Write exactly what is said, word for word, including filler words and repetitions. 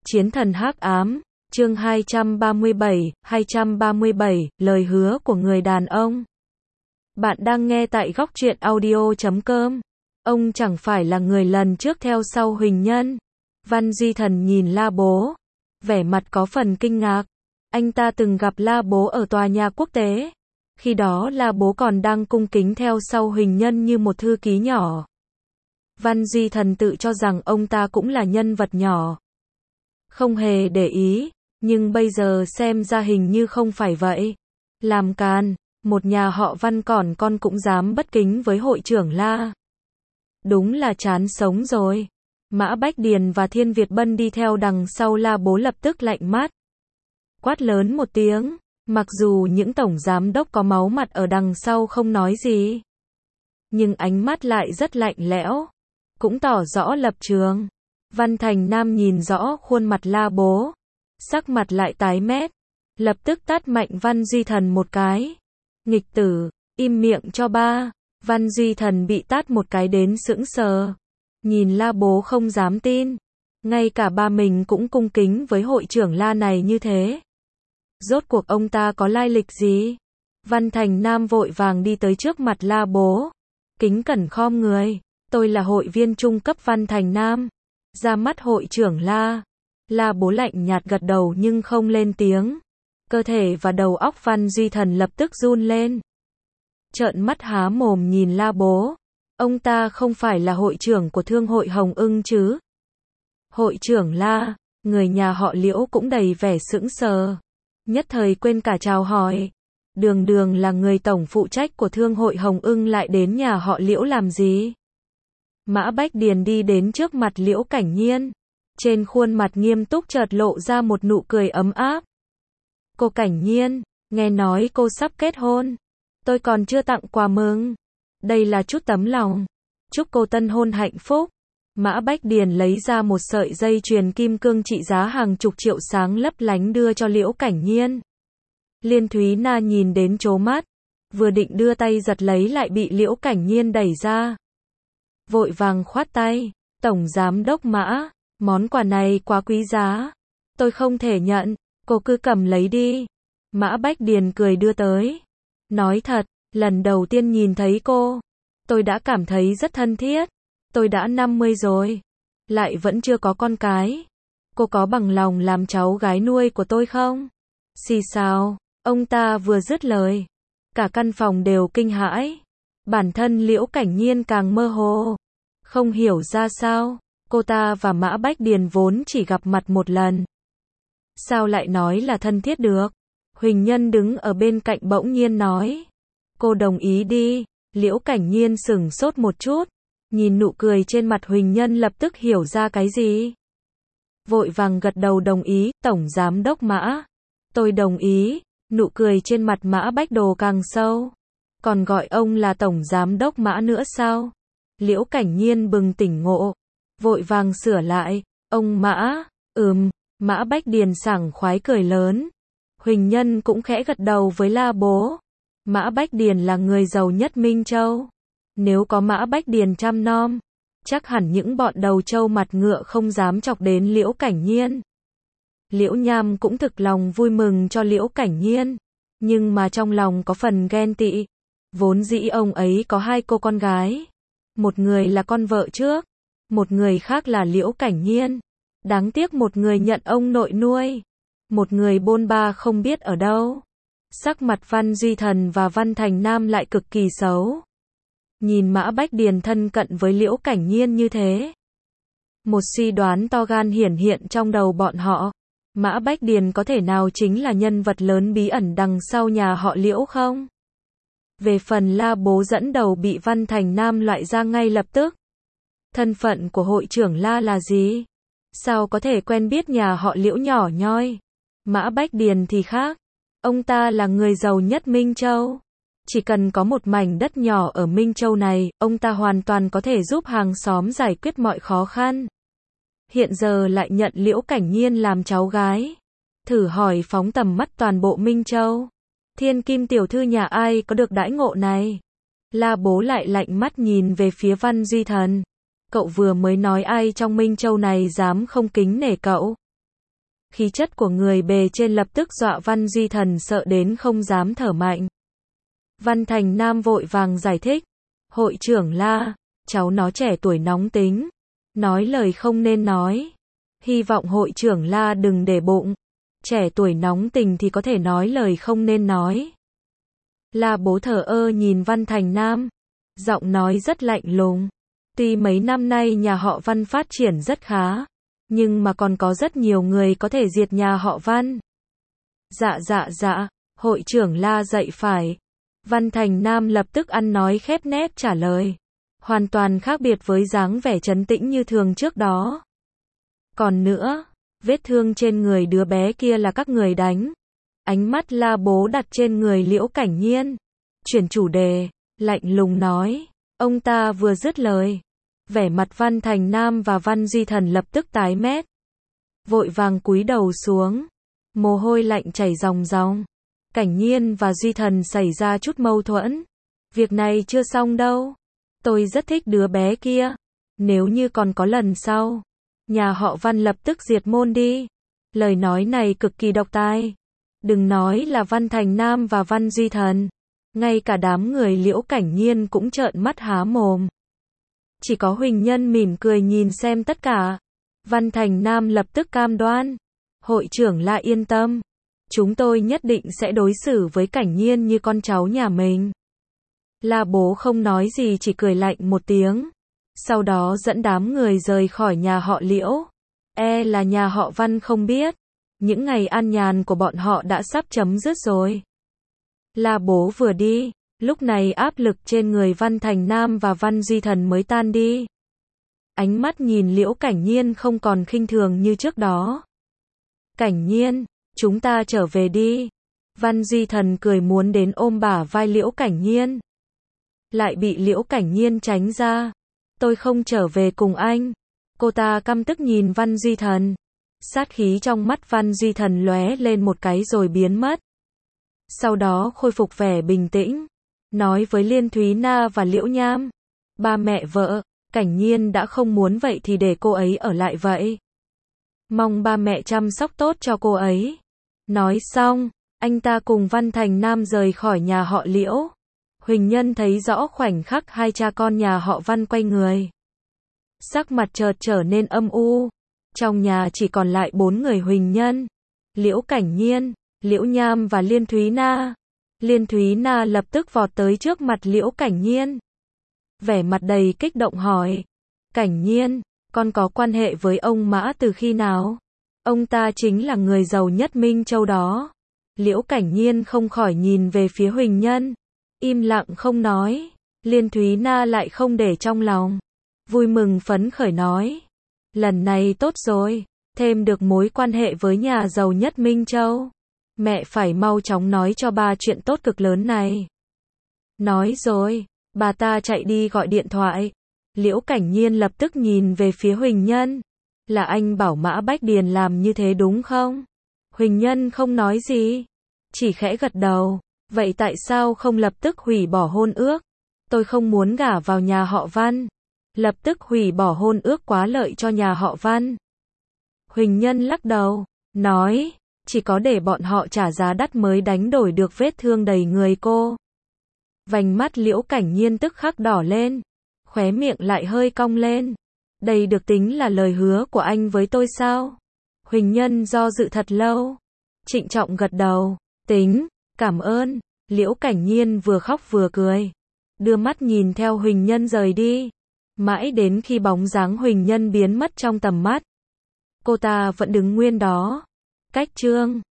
Chiến thần hắc ám, chương hai trăm ba mươi bảy, hai trăm ba mươi bảy, lời hứa của người đàn ông. Bạn đang nghe tại góc truyện audio chấm com. Ông chẳng phải là người lần trước theo sau Huỳnh Nhân. Văn Duy Thần nhìn La Bố, vẻ mặt có phần kinh ngạc. Anh ta từng gặp La Bố ở tòa nhà quốc tế. Khi đó La Bố còn đang cung kính theo sau Huỳnh Nhân như một thư ký nhỏ. Văn Duy Thần tự cho rằng ông ta cũng là nhân vật nhỏ, không hề để ý, nhưng bây giờ xem ra hình như không phải vậy. Làm càn, một nhà họ Văn còn con cũng dám bất kính với hội trưởng La. Đúng là chán sống rồi. Mã Bách Điền và Thiên Việt Bân đi theo đằng sau La Bố lập tức lạnh mắt. Quát lớn một tiếng, mặc dù những tổng giám đốc có máu mặt ở đằng sau không nói gì, nhưng ánh mắt lại rất lạnh lẽo, cũng tỏ rõ lập trường. Văn Thành Nam nhìn rõ khuôn mặt La Bố, sắc mặt lại tái mét, lập tức tát mạnh Văn Duy Thần một cái. Nghịch tử, im miệng cho ba. Văn Duy Thần bị tát một cái đến sững sờ, nhìn La Bố không dám tin, ngay cả ba mình cũng cung kính với hội trưởng La này như thế. Rốt cuộc ông ta có lai lịch gì? Văn Thành Nam vội vàng đi tới trước mặt La Bố, kính cẩn khom người. Tôi là hội viên trung cấp Văn Thành Nam. Ra mắt hội trưởng La. La Bố lạnh nhạt gật đầu nhưng không lên tiếng. Cơ thể và đầu óc Văn Duy Thần lập tức run lên, trợn mắt há mồm nhìn La Bố. Ông ta không phải là hội trưởng của thương hội Hồng Ưng chứ? Hội trưởng La, người nhà họ Liễu cũng đầy vẻ sững sờ, nhất thời quên cả chào hỏi. Đường đường là người tổng phụ trách của thương hội Hồng Ưng lại đến nhà họ Liễu làm gì? Mã Bách Điền đi đến trước mặt Liễu Cảnh Nhiên, trên khuôn mặt nghiêm túc chợt lộ ra một nụ cười ấm áp. Cô Cảnh Nhiên, nghe nói cô sắp kết hôn, tôi còn chưa tặng quà mừng. Đây là chút tấm lòng, chúc cô tân hôn hạnh phúc. Mã Bách Điền lấy ra một sợi dây chuyền kim cương trị giá hàng chục triệu sáng lấp lánh đưa cho Liễu Cảnh Nhiên. Liên Thúy Na nhìn đến trố mắt, vừa định đưa tay giật lấy lại bị Liễu Cảnh Nhiên đẩy ra, vội vàng khoát tay. Tổng giám đốc Mã, món quà này quá quý giá, tôi không thể nhận, cô cứ cầm lấy đi. Mã Bách Điền cười đưa tới. Nói thật, lần đầu tiên nhìn thấy cô, tôi đã cảm thấy rất thân thiết. Tôi đã năm mươi rồi, lại vẫn chưa có con cái. Cô có bằng lòng làm cháu gái nuôi của tôi không? Xì xào, ông ta vừa dứt lời, cả căn phòng đều kinh hãi. Bản thân Liễu Cảnh Nhiên càng mơ hồ, không hiểu ra sao, cô ta và Mã Bách Điền vốn chỉ gặp mặt một lần, sao lại nói là thân thiết được? Huỳnh Nhân đứng ở bên cạnh bỗng nhiên nói, cô đồng ý đi. Liễu Cảnh Nhiên sửng sốt một chút, nhìn nụ cười trên mặt Huỳnh Nhân lập tức hiểu ra cái gì. Vội vàng gật đầu đồng ý. Tổng giám đốc Mã, tôi đồng ý. Nụ cười trên mặt Mã Bách Đồ càng sâu. Còn gọi ông là tổng giám đốc Mã nữa sao? Liễu Cảnh Nhiên bừng tỉnh ngộ, vội vàng sửa lại, ông Mã. Ừm. Mã Bách Điền sảng khoái cười lớn. Huỳnh Nhân cũng khẽ gật đầu với La Bố. Mã Bách Điền là người giàu nhất Minh Châu. Nếu có Mã Bách Điền chăm nom, chắc hẳn những bọn đầu trâu mặt ngựa không dám chọc đến Liễu Cảnh Nhiên. Liễu Nham cũng thực lòng vui mừng cho Liễu Cảnh Nhiên, nhưng mà trong lòng có phần ghen tị. Vốn dĩ ông ấy có hai cô con gái, một người là con vợ trước, một người khác là Liễu Cảnh Nhiên. Đáng tiếc một người nhận ông nội nuôi, một người bôn ba không biết ở đâu. Sắc mặt Văn Duy Thần và Văn Thành Nam lại cực kỳ xấu. Nhìn Mã Bách Điền thân cận với Liễu Cảnh Nhiên như thế, một suy đoán to gan hiển hiện trong đầu bọn họ. Mã Bách Điền có thể nào chính là nhân vật lớn bí ẩn đằng sau nhà họ Liễu không? Về phần La Bố dẫn đầu bị Văn Thành Nam loại ra ngay lập tức. Thân phận của hội trưởng La là gì? Sao có thể quen biết nhà họ Liễu nhỏ nhoi? Mã Bách Điền thì khác. Ông ta là người giàu nhất Minh Châu. Chỉ cần có một mảnh đất nhỏ ở Minh Châu này, ông ta hoàn toàn có thể giúp hàng xóm giải quyết mọi khó khăn. Hiện giờ lại nhận Liễu Cảnh Nhiên làm cháu gái. Thử hỏi phóng tầm mắt toàn bộ Minh Châu, Thiên Kim tiểu thư nhà ai có được đãi ngộ này? La Bố lại lạnh mắt nhìn về phía Văn Duy Thần. Cậu vừa mới nói ai trong Minh Châu này dám không kính nể cậu? Khí chất của người bề trên lập tức dọa Văn Duy Thần sợ đến không dám thở mạnh. Văn Thành Nam vội vàng giải thích. Hội trưởng La, cháu nó trẻ tuổi nóng tính, nói lời không nên nói. Hy vọng hội trưởng La đừng để bụng. Trẻ tuổi nóng tình thì có thể nói lời không nên nói. La Bố thờ ơ nhìn Văn Thành Nam, giọng nói rất lạnh lùng. Tuy mấy năm nay nhà họ Văn phát triển rất khá, nhưng mà còn có rất nhiều người có thể diệt nhà họ Văn. Dạ dạ dạ, hội trưởng La dạy phải. Văn Thành Nam lập tức ăn nói khép nép trả lời. Hoàn toàn khác biệt với dáng vẻ trấn tĩnh như thường trước đó. Còn nữa, vết thương trên người đứa bé kia là các người đánh. Ánh mắt La Bố đặt trên người Liễu Cảnh Nhiên. Chuyển chủ đề, lạnh lùng nói. Ông ta vừa dứt lời. Vẻ mặt Văn Thành Nam và Văn Duy Thần lập tức tái mét. Vội vàng cúi đầu xuống. Mồ hôi lạnh chảy ròng ròng. Cảnh Nhiên và Duy Thần xảy ra chút mâu thuẫn. Việc này chưa xong đâu. Tôi rất thích đứa bé kia. Nếu như còn có lần sau, nhà họ Văn lập tức diệt môn đi. Lời nói này cực kỳ độc tai. Đừng nói là Văn Thành Nam và Văn Duy Thần. Ngay cả đám người Liễu Cảnh Nhiên cũng trợn mắt há mồm. Chỉ có Huỳnh Nhân mỉm cười nhìn xem tất cả. Văn Thành Nam lập tức cam đoan. Hội trưởng La yên tâm. Chúng tôi nhất định sẽ đối xử với Cảnh Nhiên như con cháu nhà mình. La Bố không nói gì chỉ cười lạnh một tiếng. Sau đó dẫn đám người rời khỏi nhà họ Liễu. E là nhà họ Văn không biết. Những ngày an nhàn của bọn họ đã sắp chấm dứt rồi. La Bố vừa đi. Lúc này áp lực trên người Văn Thành Nam và Văn Duy Thần mới tan đi. Ánh mắt nhìn Liễu Cảnh Nhiên không còn khinh thường như trước đó. Cảnh Nhiên, chúng ta trở về đi. Văn Duy Thần cười muốn đến ôm bả vai Liễu Cảnh Nhiên. Lại bị Liễu Cảnh Nhiên tránh ra. Tôi không trở về cùng anh. Cô ta căm tức nhìn Văn Duy Thần. Sát khí trong mắt Văn Duy Thần lóe lên một cái rồi biến mất. Sau đó khôi phục vẻ bình tĩnh. Nói với Liên Thúy Na và Liễu Nham. Ba mẹ vợ, Cảnh Nhiên đã không muốn vậy thì để cô ấy ở lại vậy. Mong ba mẹ chăm sóc tốt cho cô ấy. Nói xong, anh ta cùng Văn Thành Nam rời khỏi nhà họ Liễu. Huỳnh Nhân thấy rõ khoảnh khắc hai cha con nhà họ Văn quay người. Sắc mặt chợt trở nên âm u. Trong nhà chỉ còn lại bốn người Huỳnh Nhân, Liễu Cảnh Nhiên, Liễu Nham và Liên Thúy Na. Liên Thúy Na lập tức vọt tới trước mặt Liễu Cảnh Nhiên. Vẻ mặt đầy kích động hỏi. Cảnh Nhiên, con có quan hệ với ông Mã từ khi nào? Ông ta chính là người giàu nhất Minh Châu đó. Liễu Cảnh Nhiên không khỏi nhìn về phía Huỳnh Nhân. Im lặng không nói. Liên Thúy Na lại không để trong lòng. Vui mừng phấn khởi nói. Lần này tốt rồi. Thêm được mối quan hệ với nhà giàu nhất Minh Châu. Mẹ phải mau chóng nói cho ba chuyện tốt cực lớn này. Nói rồi, bà ta chạy đi gọi điện thoại. Liễu Cảnh Nhiên lập tức nhìn về phía Huỳnh Nhân. Là anh bảo Mã Bách Điền làm như thế đúng không? Huỳnh Nhân không nói gì. Chỉ khẽ gật đầu. Vậy tại sao không lập tức hủy bỏ hôn ước? Tôi không muốn gả vào nhà họ Văn. Lập tức hủy bỏ hôn ước quá lợi cho nhà họ Văn. Huỳnh Nhân lắc đầu, nói, chỉ có để bọn họ trả giá đắt mới đánh đổi được vết thương đầy người cô. Vành mắt Liễu Cảnh Nhiên tức khắc đỏ lên, khóe miệng lại hơi cong lên. Đây được tính là lời hứa của anh với tôi sao? Huỳnh Nhân do dự thật lâu, trịnh trọng gật đầu, tính, cảm ơn. Liễu Cảnh Nhiên vừa khóc vừa cười, đưa mắt nhìn theo Huỳnh Nhân rời đi. Mãi đến khi bóng dáng Huỳnh Nhân biến mất trong tầm mắt, cô ta vẫn đứng nguyên đó. Cách chương